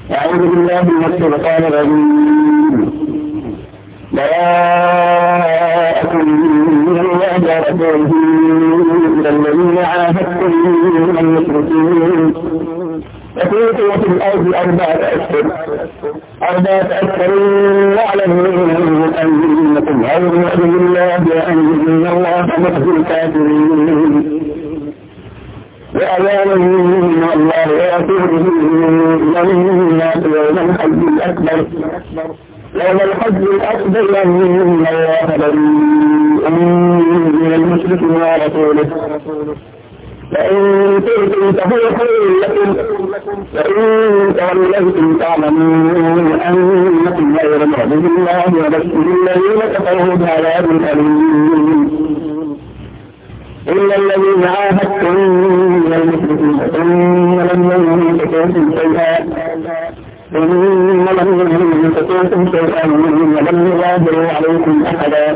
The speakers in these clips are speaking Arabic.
أعوذ بالله من الشيطان الرجيم. براءة من الله ورسوله إلى الذين عاهدتم من المشركين فسيحوا في الأرض 4 أشهر واعلموا أنكم غير مؤمنين الله وأن الله مخزي الكافرين. وأذان من الله ورسوله إلى الناس يوم الحج الأكبر أن الله بريء من المشركين ورسوله فإن تؤتوا فهو خير لكم وإن توليتم فاعلموا أنكم غير مؤمنين الله وبشر الذين كفروا بعذاب أليم. إلا الذين عاهدتم من المشركين ثم لم ينفقوكم شيئا ولم يظاهروا عليكم أحدا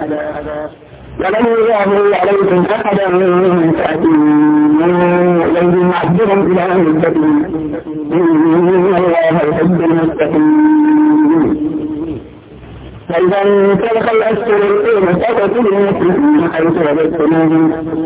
فأتموا إليهم عهدهم إلى مدتهم إن الله يحب المتقين. فإذا انسلخ الأشهر الحرم فاقتلوا المشركين حيث وجدتموهم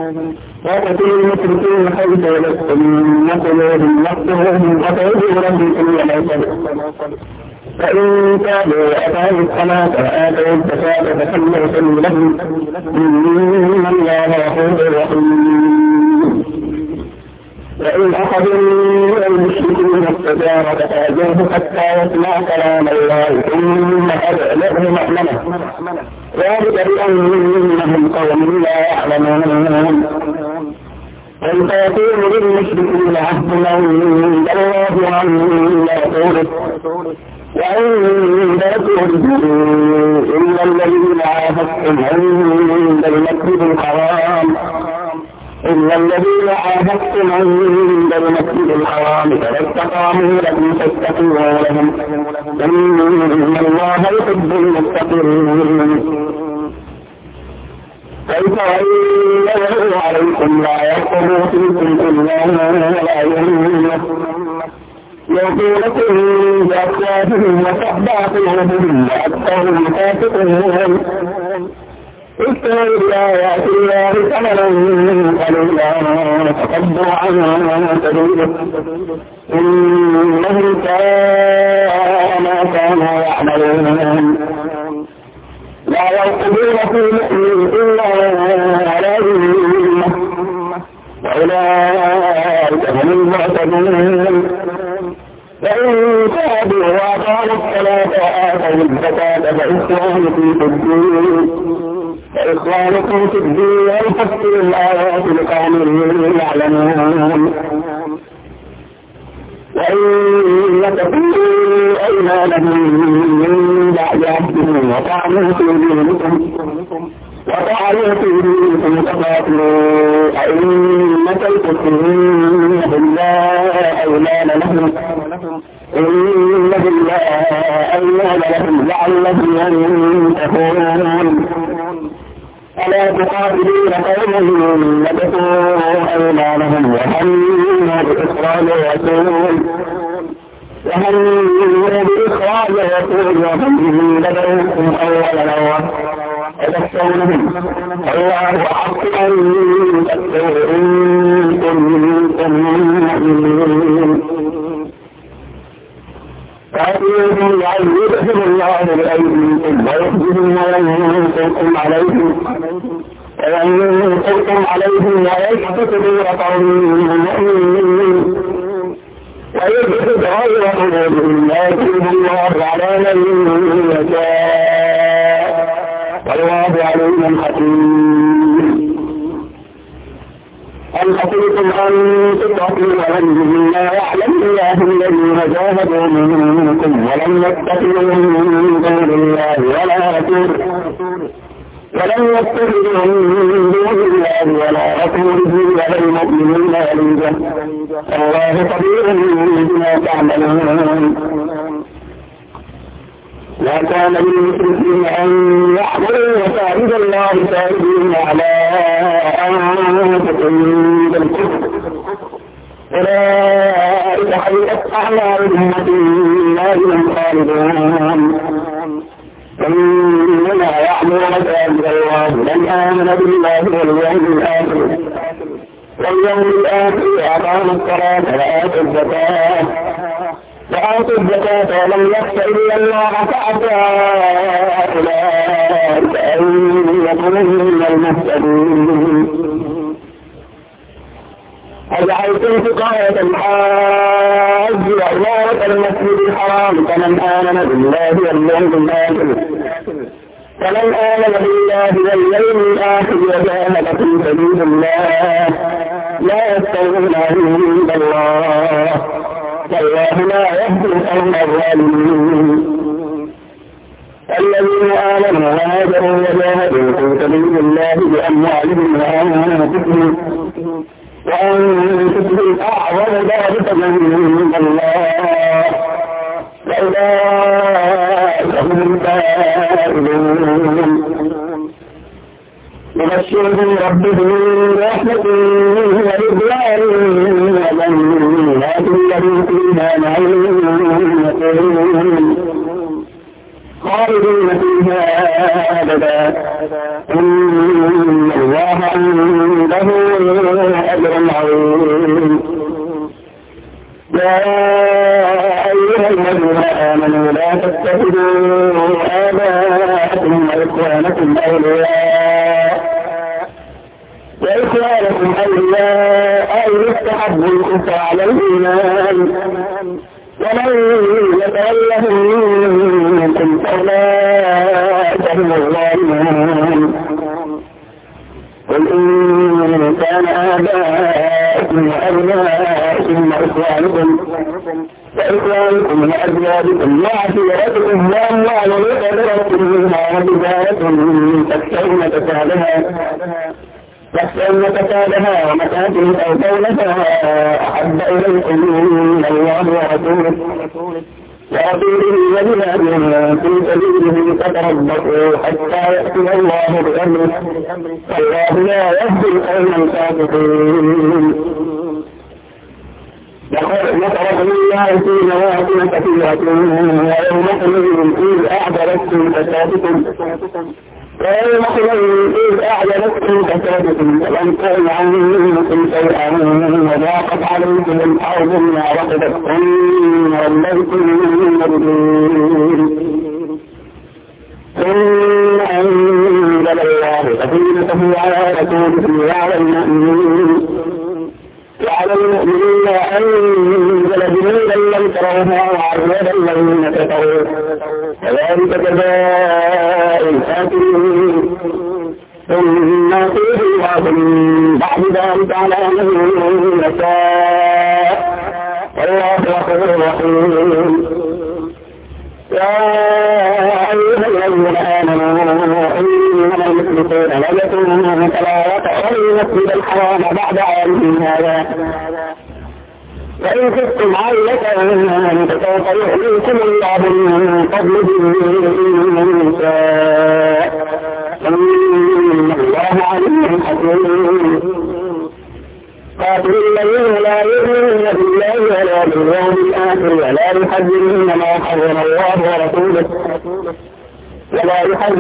وقتلوهم واقتلوهم وقتلوا لهم كل موتى فإن تابوا وأقاموا الصلاة وآتوا الزكاة فخلوا سبيلهم إن الله غفور رحيم. وإن أخذوا من المشركين التجارة فأجوه حتى يسمع كلام الله ثم أبلغه مأمنه ذلك بأنهم قوم لا يعلمون. وإن يكون للمشركين عهد عند الله وعند رسوله وعند رسوله إلا الذين عاهدتم عند المسجد الحرام فلا استقاموا لكم فاستقيموا لهم إن الله يحب المتقين. كيف وإن يظهروا عليكم لا يرقبوا فيكم إلا ولا يقولكم بأفواههم وتخدع قلوبهم وأكثرهم فاسقون. اشتروا بآيات الله ثمنا قليلا فصدوا عن سبيله إنهم ساء ما كانوا يعملون. لا يرقبون في مؤمن إلا على ذمة وأولئك هم المعتدون. فإن تابوا وأقاموا الصلاة وآتوا الزكاة فإخوانكم في الدين ويفسر الآيات لقوم يعلمون. وإن يتقوا أيمانهم من بعد عهدهم وطعنوا في دينكم فقاتلوا أئمة الكفر إنهم لا أيمان لهم لعلهم ينتهون. ألا تقاتلون قوما نبثوا أيمانهم وهموا بإخراج الرسول وهم بدأوكم أول مرة وتخشونهم الله أحق أن تخشوا إن كنتم مؤمنين. فأتيهم يعذبهم الله بأيديكم ويخزهم وينصركم عليهم ويشفق صدور قوم مؤمنين ويجحد غير قلوبهم ويتوب الله على من يشاء والله عليم حكيم. أم حسبتم أن تتركوا ومن يعلم الله الذين جاهدوا منكم ولم يتخذوا من دون الله ولا رسوله ولا رسوله ولا المؤمنين وليدا الله خبير بما تعملون. لا كان للمشركين أن يحضروا مساجد الله شاهدين على أنفسهم بالكفر أولئك وحبطت أعمالهم وفي النار هم خالدون. إنما يعمر مساجد الله من آمن بالله واليوم الآخر وأقام الصلاة وآتوا الزكاة ولم يخش إلا الله فعسى أولئك أن يكونوا من المهتدين. أجعلتم سقاية الحاج وعمارة المسجد الحرام كمن آمن بالله واليوم الآخر وجاهد في سبيل الله لا يستوون عند الله والله لا يهدي القوم الظالمين. الذين آمنوا وهاجروا وجاهدوا في سبيل الله بأموالهم وأنفسهم أعظم ذلك عند الله وأولئك هم الفائزون. يبشرهم ربهم برحمة ورضوان وجنات لهم فيها نعيم خالدين فيها أبدا إن الله عنده أجر عظيم. يا أيها الذين آمنوا لا تتخذوا آباءكم وإخوانكم أن يستحبوا الكفر على الإيمان ومن يتولهم منكم فأولئك هم الظالمون. قل إن كان آباءكم وأبناءكم وإخوانكم وأزواجكم وعشيرتكم وأموال اقترفتم منها وتجارة تخشون كسادها ومساكن ترضونها أحب إليكم من الله ورسوله وجهاد في سبيله فتربصوا حتى يأتي الله بأمره والله لا يهدي القوم الفاسقين. لقد نصركم الله في مواطن كثيرة ويوم حنين إذ أعجبتكم كثرتكم فلم تغن عنكم شيئا وضاقت عليكم الأرض بما رحبت ثم وليتم مدبرين. ثم أنزل الله سكينته على رسوله وعلى المؤمنين أنزل جنودا لم تروها وعذب الذين كفروا وذلك جزاء الكافرين. ثم فيه الله من بعد ذلك على من يشاء والله غفور رحيم. يا أيها الذين آمنوا إنما المشركون نجس فلا يقربوا المسجد الحرام بعد عامهم هذا وإن خفتم عيلة فسوف يحييكم الله من فضله إن شاء إن الله عليم حكيم. قاتلوا الذين لا يؤمنون بالله ولا باليوم الآخر ولا يحرمون ما حرم الله ورسوله ولا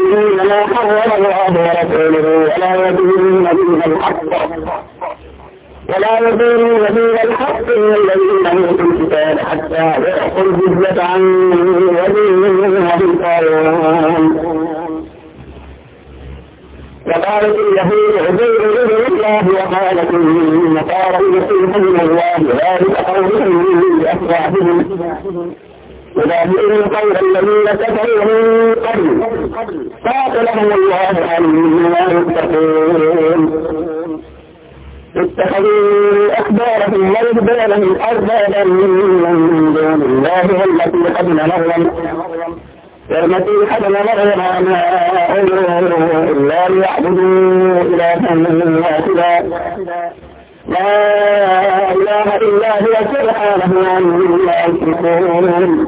يدينون دين الحق من الذين أوتوا الكتاب حتى يأخذوا الجزية عن يد وهم صاغرون. وقالت اليهود عزير ابن الله وقالت النصارى المسيح ابن الله ذلك قولهم بأفواههم وذلك قول الذين كفروا من قبل قاتلهم الله أنهم يتقون. اتخذوا أحبارهم ورهبانهم أربابا من دون الله والتي حبل مريم ما أمروا إلا ليعبدوا إلها واحدا لا إله إلا هو سبحانه عما يشركون.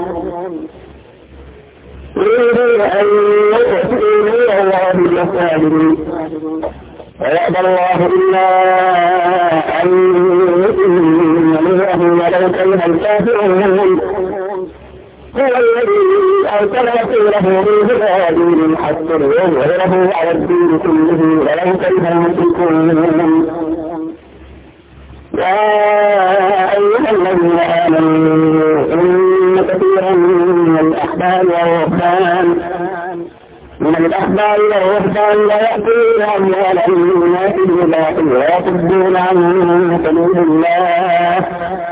يريدون أن يؤتوا نور الله بأفواههم ويأبى الله إلا أن يتم نوره ولو كره الكافرون. هو الذي أرسل رسوله بالهدى ودين الحق ليظهره على الدين كله ولو كره المشركون. يا أيها الذين آمنوا إن كثيرا من الأحبار والرهبان لا يأكلون أموال الناس بالباطل ويصدون عن سبيل الله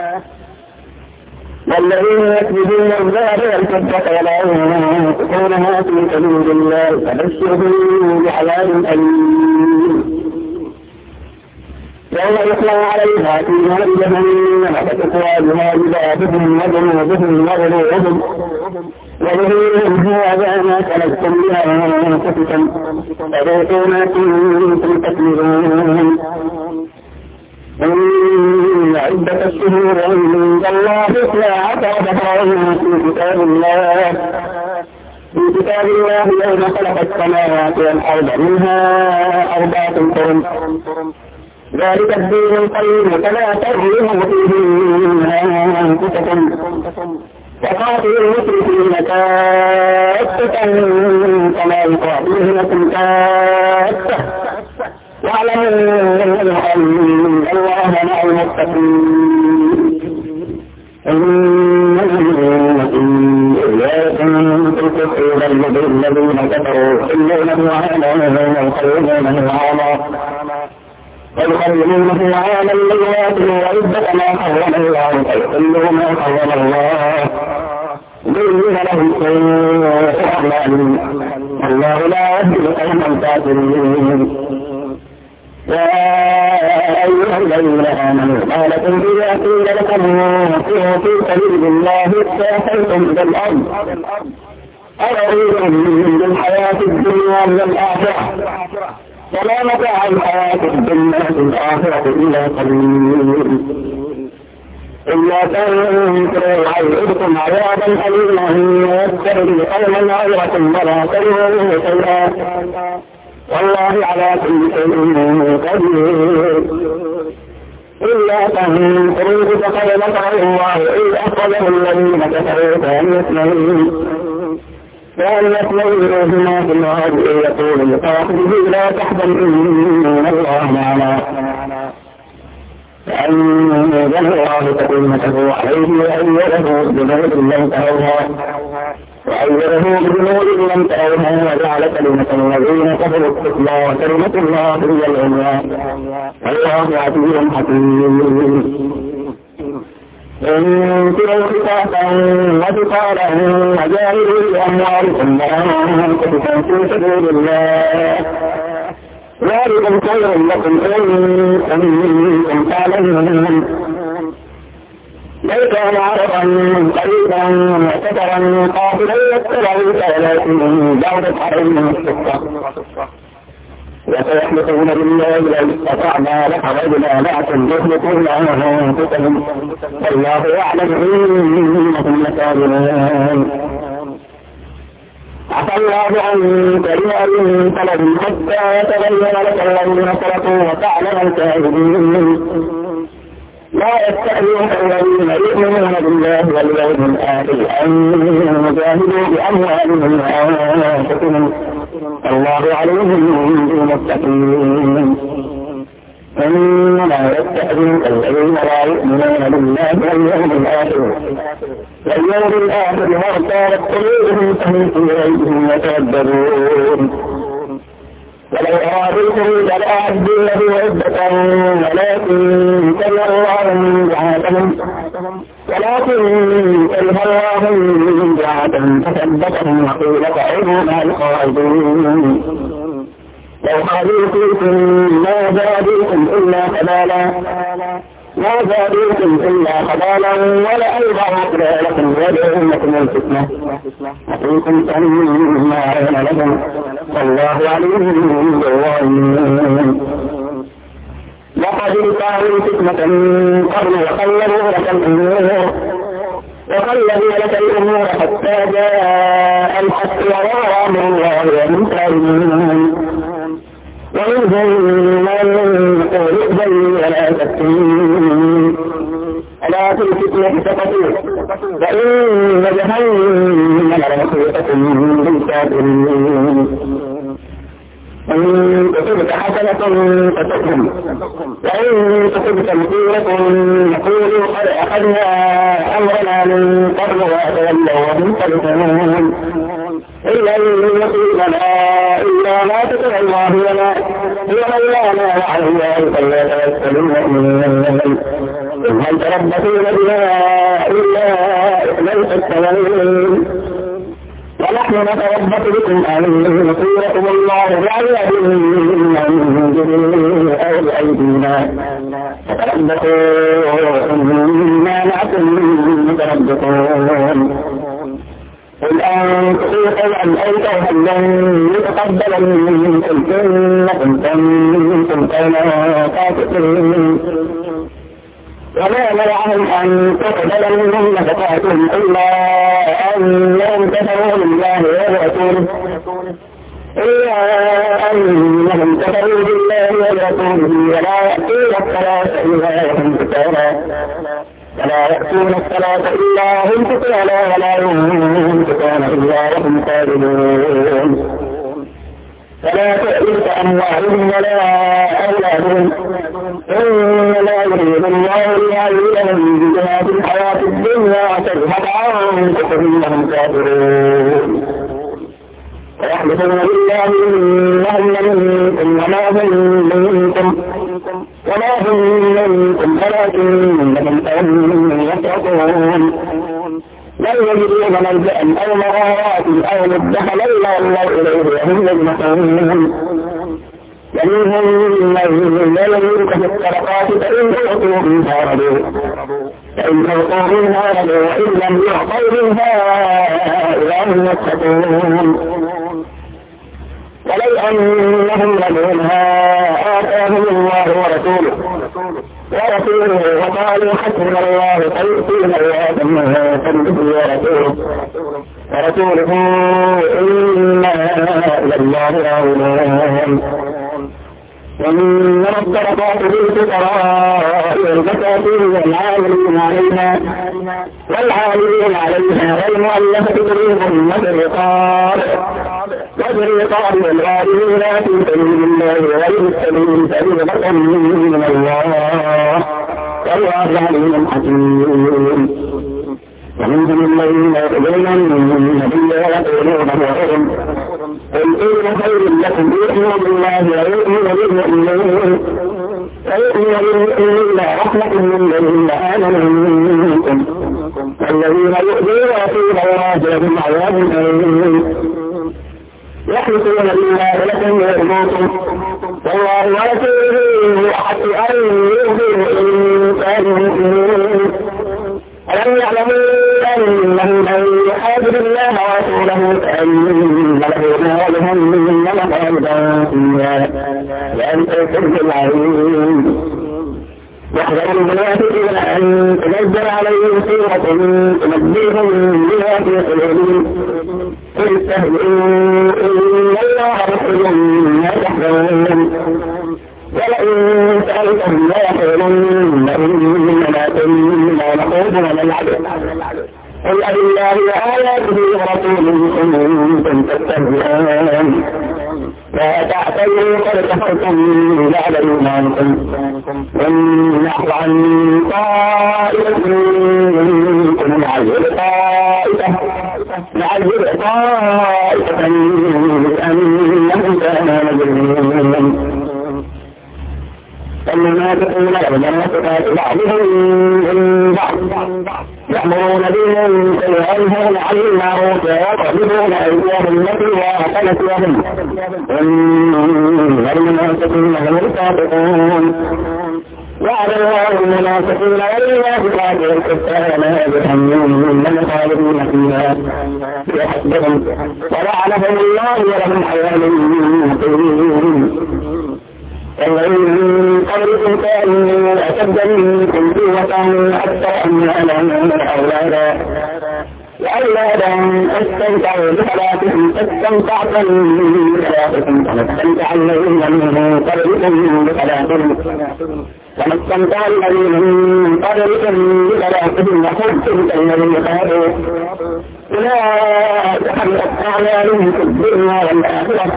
والذين يكذبون الذهب والفضة ولا ينفقونها في سبيل الله فبشرهم بعذاب أليم يوم يطلع عليها في نار جهنم فتكوى بها جباههم وجنوبهم وظهورهم هذا ما كنتم بها أنفسكم فذوقوا ما كنتم تكذبون. إن عدة الشهور عند الله 12 شهرا في كتاب الله يوم خلق السماوات والأرض منها 4 حرم ذلك الدين القيم فلا تظلموا فيهن أنفسكم وقاتلوا المشركين كافة كما يقاتلونكم كافة واعلموا أن الله مع المتقين. الذين كفروا يحلونه ويحرمونه عاما لياتوا وعدة ما حرم الله فيحلوا ما حرم الله زين لهم سوء أعمالهم والله لا يهدي القوم الكافرين. يا أيها الذين آمنوا ما لكم إذا قيل لكم انفروا في سبيل الله استاخرتم إلى الأرض أرضيتم بالحياة الدنيا من الآخرة ولا متاع الحياة الدنيا في الآخرة إلا قليل. إلا تنكروا يعذبكم عذابا أليما ويستبدل قوما غيركم ولا تضروه شيئا والله على كل شيء قدير. إلا تنكروا فقد نصره الله إذ أخرجه الذين كفروا كان يسمعهما في الأرض يقول لصاحبه لا تحزن إن الله معنا فأنزل الله سكينته عليه وأيده بجنود لم تروها وجعل كلمة الذين كفروا السفلى وكلمة الله هي العليا والله عزيز حكيم. انفروا خفافا وثقالا وجاهدوا بأموالكم وأنفسكم في سبيل الله ذلكم خير لكم إن كنتم تعلمون. لو كان عرضا قريبا وسفرا قاصدا يتبعوك ولكن بعدت عليهم الشقة وسيحلفون بالله لو استطعنا لخرجنا معكم يحلفون أنفسهم والله يعلم إنهم لكاذبون. عفى الله عنك لما طلب حتى يتبين لك الذين صدقوا وتعلم الكاذبين. لا يستأذنك الذين يؤمنون بالله واليوم الآخر أن يجاهدوا بأموالهم وأنفسهم الله عليهم بالمتقين. إنما يستأذنك الذين لا يؤمنون بالله واليوم الآخر وارتابت قلوبهم فهم في ريبهم يترددون. ولو أرادوا الخروج لأعدوا له عدة ولكن كره الله بعثهم فثبتهم وقيل اقعدوا مع القاعدين. لو خرجوا فيكم ما زادوكم إلا خبالا ولأوضعوا خلالكم ويدعونكم الفتنة وفيكم سماعون لهم والله عليم بالظالمين. لقد ابتغوا الفتنة من قبل وقلبوا لك الأمور حتى جاء الحق وراء الله وهم كاذبون. ومنهم من يقول ائذن ولا تفتنون ألا في الفتنة سقطوا فإن جهنم لمحيطة بالكافرين إن تصبك حسنة فتكرم وإن تصبك مصيبة يقولوا قد أخذنا أمرنا من قبل وتولوا وهم فرحون إلا أن يصيبنا إلا ما كتب الله لنا هو مولانا وعلى الله فليتوكل المؤمنون إن هل تربصون بنا إلا إحدى الحسنيين ونحن نتربص بكم أن يصيبكم الله بعذاب من عنده أو بأيدينا فتربصوا إنا معكم متربصون قل أنفقوا خيرا أو شرا لن يتقبل منكم إنكم كنتم قوما فاسقين وما منعهم أن تقبل منهم نفقاتهم إلا أنهم كفروا بالله ورسوله ولا يأتون الصلاة إلا هم سكارى ولا ينفقون إلا وهم كاذبون فلا تؤذك أموالهم ولا أولادهم إنما يريد الله ليعذبهم بها في الحياة الدنيا وتذهب عنهم وهم كافرون ويحلفون بالله إنهم لمنكم وما هم منكم ولكنهم قوم يفرقون لا يجدون ملجأ أو مغارات أو مدخلا إلا الله إليه وهم يجمعون ومنهم من لا يملك في الطرقات فإن أعطوا منها رضوا وإن لم يعطوا منها إذا هم يسخطون ولو أنهم لدونها آتاهم الله ورسوله وقالوا حسبنا الله فيؤتينا الوعد منه فنجد ورسوله إنا إلى الله راغبون ومن الصدقات للفقراء والمساكين والعاملين عليها والمؤلفة قلوبهم وفي الرقاب والغارمين في سبيل الله وغير السبيل فريضة من الله والله عليم حكيم ومنهم الذين يؤذون النبي ويقولون هو قل إن خير لكم يؤمن بالله ويؤمن بالمؤمنين رحمة للذين آمنوا منكم والذين يؤذون رسول الله لهم عذاب أليم يحلفون بالله لكم ويرضوكم والله ورسوله أحق أن يؤذوا إن كانوا مؤمنين ألم يعلموا أنه من يحارب الله ورسوله فإن له نار جهنم خالدا فيها لأن تكون العين واحذر المنافقين أن تنزل عليهم سورة تنبئهم بما في قلوبهم قل استهزئوا إن الله مخرج ما تحذرون ولئن سألتهم لا يقولن إنما كنا نخوض ونلعب قل أبالله وآياته ورسوله كنتم تستهزئون لا تعتذروا قد كفرتم بعد إيمانكم وإن نحو عن طائفة منكم نعذب طائفة بأنهم كانوا مجرمين المنافقون والمنافقات بعضهم من بعض يأمرون بالمنكر وينهون عن المعروف ويقبضون أيديهم التي وأخذت لهم إن المنافقين هم الفاسقون وعد الله المنافقين والمنافقات والكفار جهنم خالدين فيها بحسبهم ولعنهم الله ولهم عذاب مهين الذين قبلكم كانوا أشد منكم قوة أكثر أموالا وأولادا وأولادا استمتعوا بصلاتهم فاستمتعتم بصلاتكم كما استمتع الذين من قبلكم بصلاتهم كما استمتع الذين من قبلكم بصلاتهم وخذتم كالذين خابوا أولئك حبطت أعمالهم في الدنيا والآخرة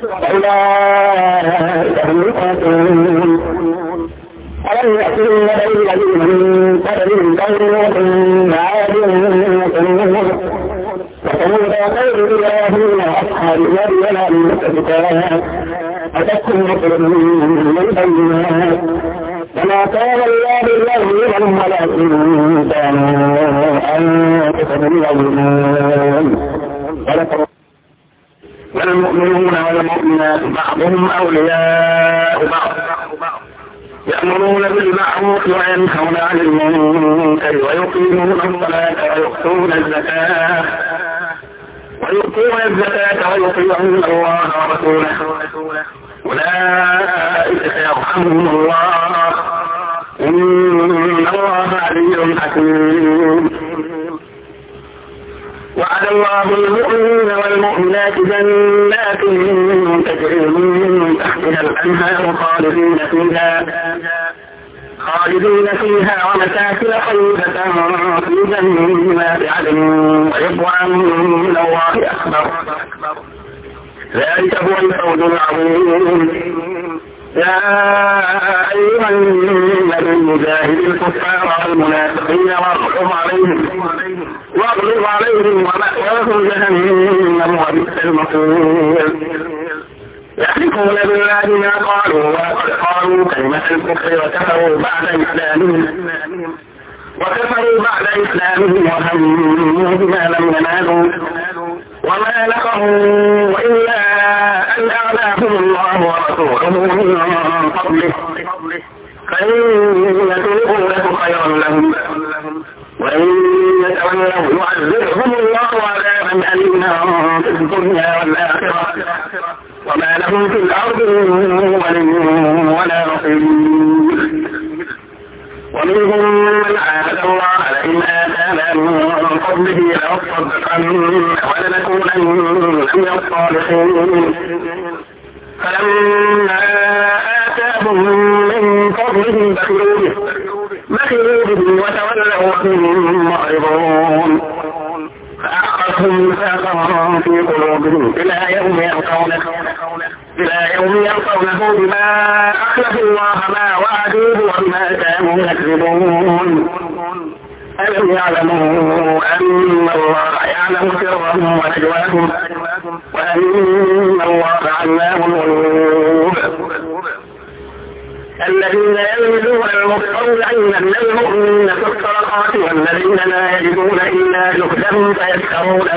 وأولئك هم الخاسرون ألم يأتهم نبأ الذين من قبلهم قوم نوح وعاد وثمود وقوم إبراهيم وأصحاب مدين المؤتفكات أتتهم رسلهم بالبينات وما كان الله ليظلمهم ولكن كانوا أنفسهم يظلمون والمؤمنون والمؤمنات بعضهم أولياء بعض يأمرون بالمعروف وينهون عن المنكر ويقيمون الصلاة ويؤتون الزكاة ويطيعون الله ورسوله أولئك سيرحمهم الله إن الله علي حكيم. وعد الله المؤمنين والمؤمنات جنات تجري من تحتها الأنهار خالدين فيها ومساكن طيبة في جنات عدن ورضوان من الله أكبر ذلك هو الفوز العظيم. يا أيها النبي جاهد الكفار والمنافقين واغلظ عليهم ومأواهم جهنم وبئس المصير. يحلفون بالله ما قالوا وقد قالوا كلمة الكفر وكفروا بعد إسلامهم وهموا بما لم ينالوا وما نقموا إلا أن أغناهم الله ورسوله من فضله فإن يتوبوا له خيرا لهم وإن يتولوا يعذبهم الله عذابا أليما في الدنيا والآخرة وما لهم في الأرض من ولي ولا نصير. ومنهم من عاهد الله لئن آتانا من فضله لنصدقن ولنكونن من الصالحين فلما آتاهم من فضله بخلوا به وتولوا وهم معرضون فأخذهم نفاقا في قلوبهم إلى يوم يلقونه بما أخلفوا الله ما وعدوه وما كانوا يكذبون. ألم يعلموا أن الله يعلم سرهم ونجواهم وأن الله علام الغيوب. الذين يلمزون المطلعين من المؤمنين في الصدقات والذين لا يجدون إلا جهدهم فيسخرون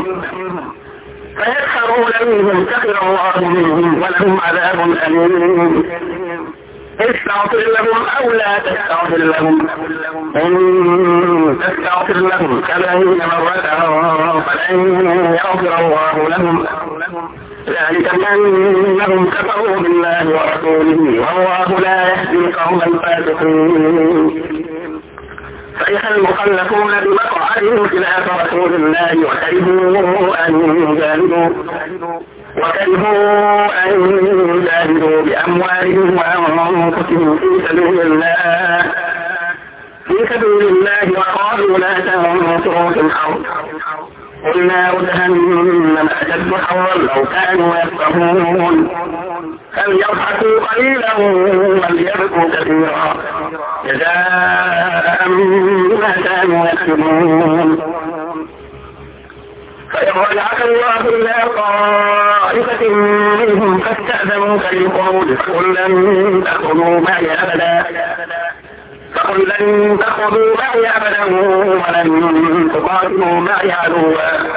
منهم سخر الله منهم ولهم عذاب أليم. استغفر لهم أو لا تستغفر لهم إن تستغفر لهم 70 مرة فلن يغفر الله لهم ذلك بأنهم كفروا بالله ورسوله والله لا يهدي القوم الفاسقين. فرح المخلفون بمقعدهم خلاف رسول الله وكرهوا أن يجاهدوا بأموالهم وأنفسهم في سبيل الله وقالوا لا تنفروا في الأرض قل نار جهنم أشد حرا لو كانوا يفقهون فليضحكوا قليلا وليبكوا كثيرا جزاء بما كانوا يكسبون. فإن رجعك الله إلى طائفة منهم فاستأذنوك للخروج فقل لن تخرجوا معي أبدا ولن تقاتلوا معي عدوا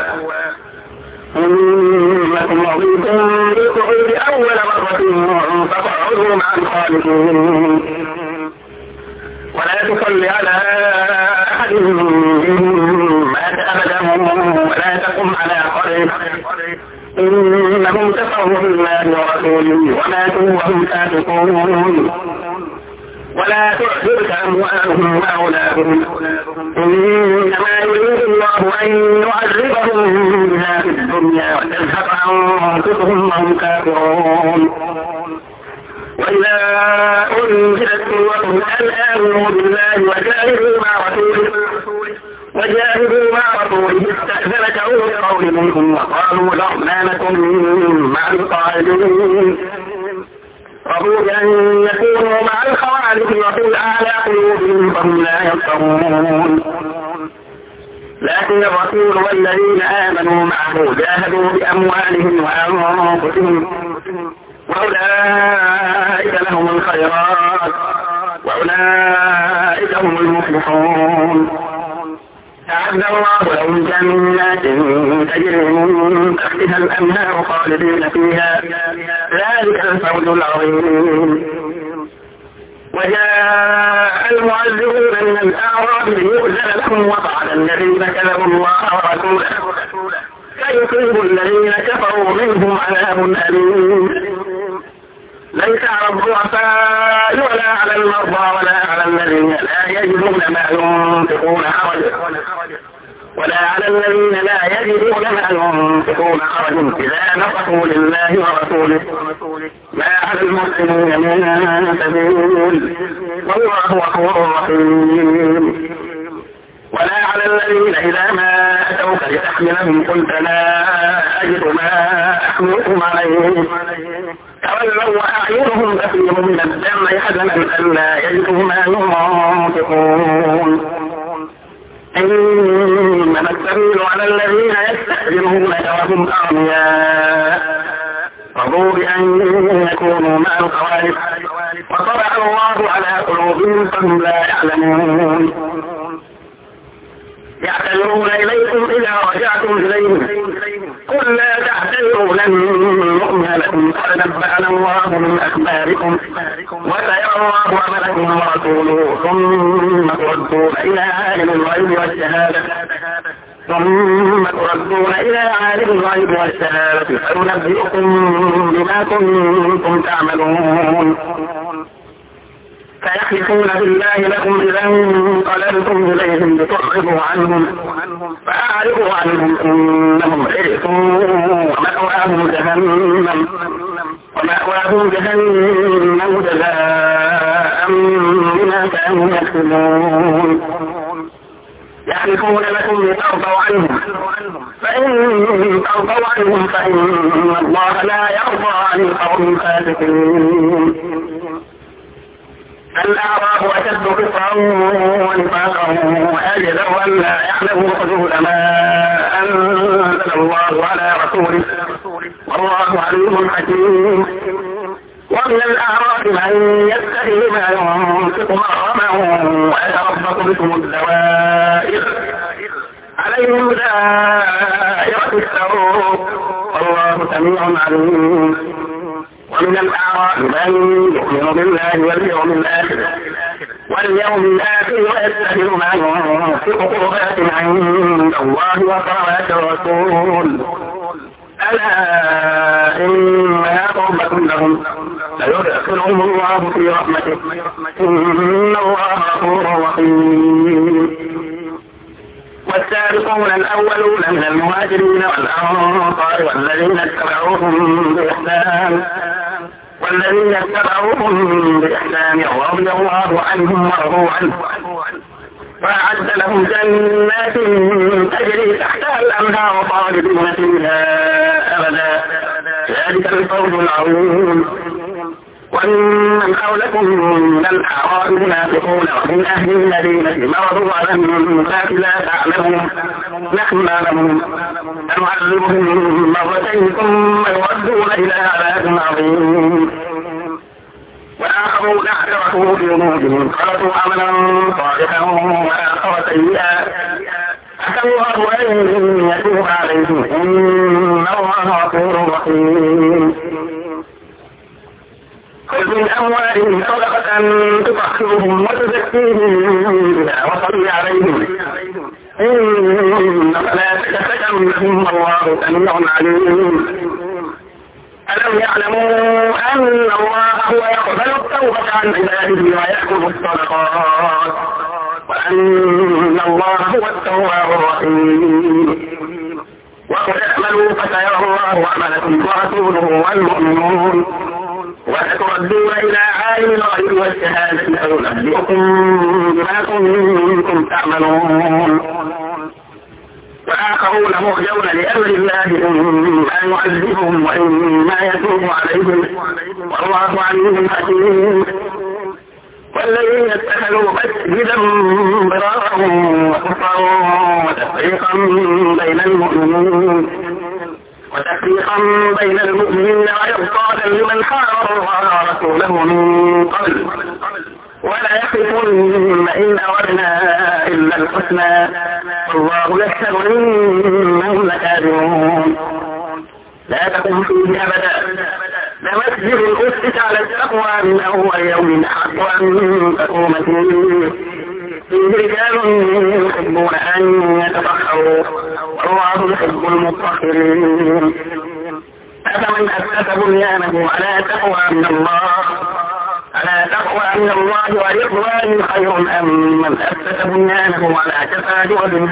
إنكم رضيتم بالقعود أول مرة فاقعدوا مع الخالفين ولا تصل على أحد منهم مات أبدا ولا تقم على قبره إنهم كفروا بالله ورسوله وماتوا وهم فاسقون. ولا تعجبك أموالهم وأولادهم إنما يريد الله أن يعذبهم بها في الدنيا وتزهق أنفسهم وهم كافرون. وإذا أنزلت سورة أن آمنوا بالله وجاهدوا مع رسوله استأذنك أولو القول منهم وقالوا ذرنا نكن مع القاعدين رضوا بأن يكونوا مع الخوالف وقل على قلوبهم فهم لا يفقهون. لكن الرسول والذين آمنوا معه جاهدوا بأموالهم وأنفسهم وأولئك لهم الخيرات وأولئك هم المفلحون. أعد الله لهم جنات تجري من تحتها الأنهار خالدين فيها ذلك الفوز العظيم. وجاء المعذرون من الأعراب ليؤذن لهم وقعد الذين كذبوا الله ورسوله فيصيب الذين كفروا منهم عذاب أليم. ليس على الضعفاء ولا على المرضى ولا على الذين لا يجدون ما ينفقون حرج إذا نصحوا لله ورسوله ما على المسلمين من سبيل والله غفور رحيم. ولا على الذين إذا ما أتوك لتحملهم قلت لا أجد ما أحملكم عليه تولوا وأعينهم تفيض من الدمع حزنا ألا يجدوا ما ينفقون. إنما السبيل على الذين يستأذنونك وهم أغنياء رضوا بأن يكونوا مع الخوالف وطبع الله على قلوبهم فهم لا يعلمون. يعتذرون إليكم إذا رجعتم إليهم قل لا تعتذروا لن نؤمن لكم قد نبأنا الله من أخباركم وسيرى الله عملكم ورسوله ثم تردون إلى عالم الغيب والشهادة فينبئكم بما كنتم تعملون. فيحلفون بالله لكم إذا انقلبتم إليهم لتعرضوا عنهم فأعرضوا عنهم إنهم رجس ومأواهم جهنم جزاء بما كانوا يكسبون. يحلفون لكم لترضوا عنهم فإن ترضوا عنهم فإن الله لا يرضى عن القوم الفاسقين. الأعراب أشد كفرا ونفاقا وأجدر أن لا يعلموا حدود ما أنزل الله على رسوله والله عليم حكيم. ومن الأعراب من يتخذ ما ينفق مغرما ويتربص بكم الدوائر عليهم دائرة السوء والله سميع عليم. ومن الأعراب من يؤمن بالله واليوم الآخر ويتخذ ما ينفق قربات عند الله وصلوات الرسول ألا إنها قربة لهم سيدخلهم الله في رحمته إن الله غفور رحيم. والسابقون الأولون من المهاجرين والأنصار والذين اتبعوهم بإحسان رضي الله عنهم ورضوا عنه وأعد لهم جنات تجري تحتها الأنهار خالدين فيها أبدا ذلك الفوز العظيم. ومن حولكم من الأعراب منافقون ومن أهل المدينة مرضوا على النفاق لا تعلمهم نحن نعلمهم نعذبهم مرتين ثم يردون إلى عذاب عظيم. وآخرون اعترفوا بذنوبهم خلطوا عملا صالحا وآخر سيئا عسى الله أن يتوب عليهم إن الله غفور رحيم. خذ من أموالهم صدقة تطهرهم وتزكيهم بها وصل عليهم إن صلاتك سكن لهم والله سميع عليم. ألم يعلموا أن الله هو يقبل التوبة عن عباده ويأخذ الصدقات وأن الله هو التواب الرحيم وقل اعملوا فسيرى الله عملكم ورسوله والمؤمنون وستردون إلى عالم الغيب والشهادة فينبئكم بما كنتم تعملون وآخرون مرجون لأمر الله إما يعذبهم وإما يتوب عليهم والله عليم حكيم والذين اتخذوا مسجدا ضرارا وكفرا وتفريقا بين المؤمنين وإرصادا لمن حارب الله ورسوله من قبل ولا يحلفن إن أردنا إلا الحسنى والله يشهد إنهم لكاذبون لا تقم فيه أبدا لمسجد أسس على التقوى من أول يوم أحق أن تقوم فيه رجال يحبون أن يتطهروا والله يحب المطهرين أفمن أسس بنيانه على تقوى من الله ورضوان خير أم من أسس بنيانه على شفا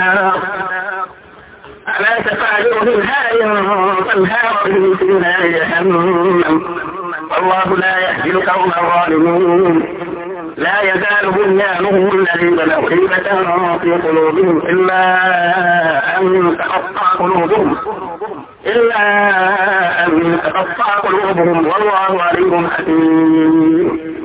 جرد هار فانهار به في نار جهنم والله لا يهدي القوم الظالمين لا يزال بنيانهم الذي بنوا ريبة في قلوبهم إلا أن تقطع قلوبهم والله عليم حكيم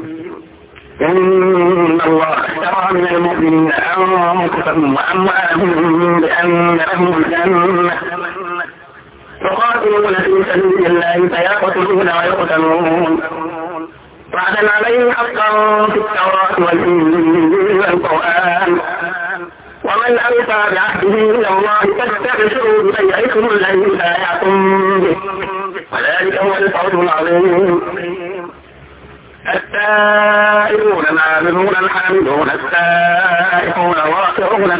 إن الله اشترى من المؤمنين أنفسهم وأموالهم بأن لهم الجنة يقاتلون في سبيل الله فيقتلون ويقتلون وعدا عليه حقا في التوراة والإنجيل والقرآن ومن أوفى بعهده من الله فاستبشروا ببيعكم الذي بايعتم به وذلك هو الفوز العظيم التائبون العابدون الحامدون السائحون الراكعون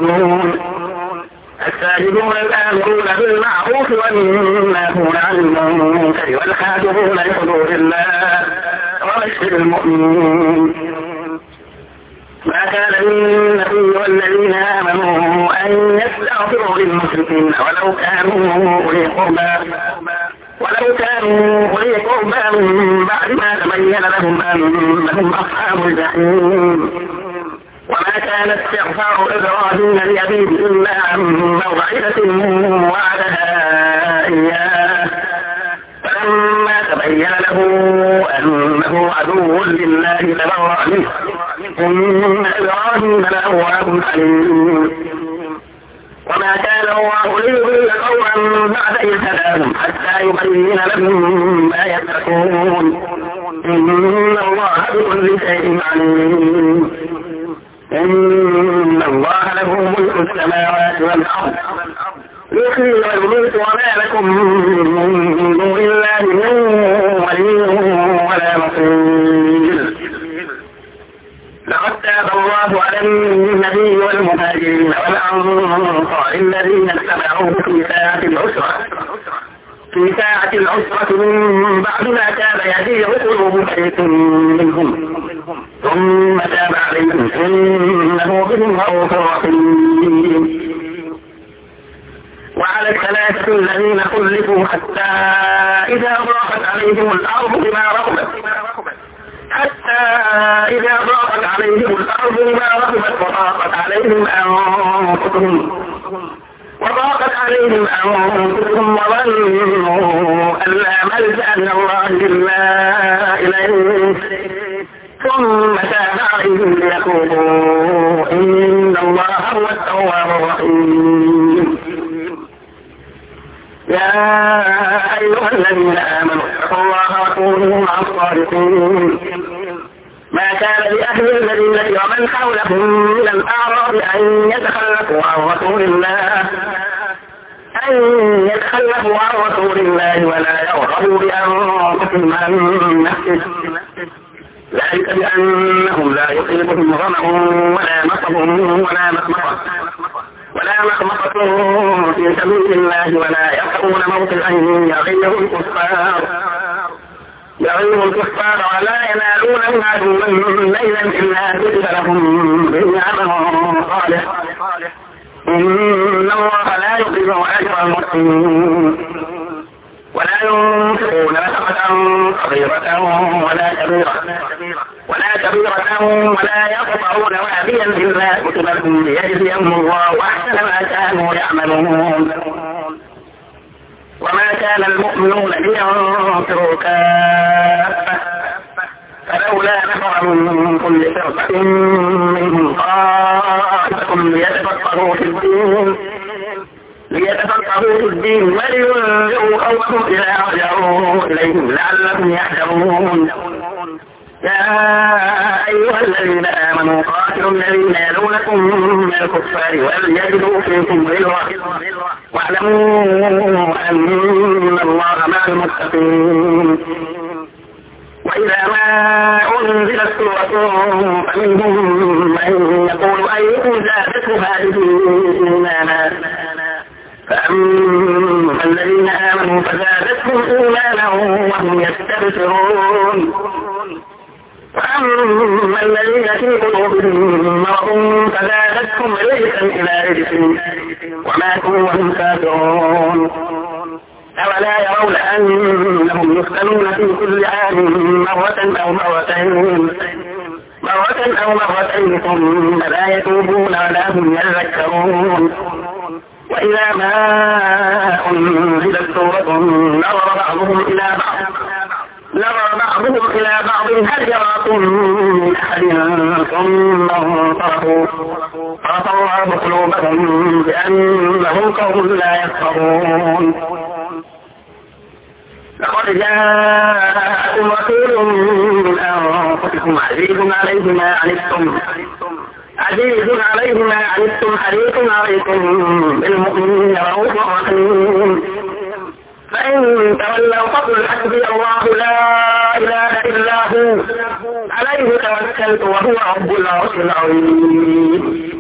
الساجدون الآمرون بالمعروف والناهون عن المنكر والحافظون لحدود الله وبشر المؤمنين ما كان للنبي والذين آمنوا أن يستغفروا للمشركين ولو كانوا أولي قربى من بعد ما تبين لهم أنهم أصحاب الجحيم وما كان استغفار إبراهيم لأبيه إلا عن موعدة وعدها إياه فلما تبين له أنه عدو لله تبرأ منه إن إبراهيم لأواب حليم وما كان الله ليضل قوما بعد إذ هداهم حتى يبين لهم ما يتقون إن الله بكل شيء عليم إن الله له ملك السماوات والأرض يحيي ويميت وما لكم من دون الله من ولي ولا نصير لقد تاب الله على النبي والمهاجرين والأنصار الذين اتبعوه في ساعة العسرة من بعد ما تاب يزيغ قلوب فريق منهم ثم تاب عليهم إنه بهم رؤوف رحيم وعلى الثلاثة الذين خلفوا حتى إذا ضاقت عليهم الأرض بما رحبت وضاقت عليهم أنفسهم وظنوا أن لا ملجأ من الله إلا إليه ثم تاب عليهم ليتوبوا إن الله هو التواب الرحيم يا أيها الذين آمنوا اتقوا الله وكونوا مع الصادقين ما كان لأهل المدينة ومن حولهم من الأعراب أن يتخلفوا عن رسول الله ولا يرغبوا بأنفسهم عن نفسه ذلك بأنهم لا يصيبهم ظمأ ولا نصب ولا مخمصة في سبيل الله ولا يطعون موطئا يغيظ الكفار يعلم الكفار ولا ينالون من عدو ليلا إلا كتب لهم به عمل صالح إن الله لا يضيع أجر المحسنين ولا ينفقون نفقة صغيرة ولا كبيرة ولا يقطعون واديا إلا كتب لهم ليجزيهم الله أحسن ما كانوا يعملون وما كان المؤمنون لينفروا كافة فلولا نفر من كل فرقة منهم طائفة ليتفقهوا في الدين ولينذروا قومهم إذا رجعوا إليهم لعلهم يحذرون يا أيها الذين آمنوا قاتلوا الذين يلونكم من الكفار وليجدوا فيكم غلظة واعلموا أن الله مع المتقين وإذا ما أنزلت سورة فمنهم من يقول أيكم زادته هذه إيمانا فأما الذين آمنوا فزادتهم إيمانا وهم يستبشرون وأما الذين في قلوبهم مرض فزادتهم رجسا إلى رجسهم وماتوا وهم كافرون أولا يرون أنهم يفتنون في كل عام مرة أو مرتين ثم لا يتوبون ولا هم يذكرون وإذا ما أنزلت سورة نظر بعضهم إلى بعض هل يراكم من أحد ثم انصرفوا عفى الله قلوبهم بأنهم قوم لا يفقهون لقد جاءكم رسول من أنفسكم عزيز عليه ما عنتم حريص عليكم بالمؤمنين رؤوف رحيم فإن تولوا فقل حسبي الله لا إله إلا هو عليه توكلت وهو رب العرش العظيم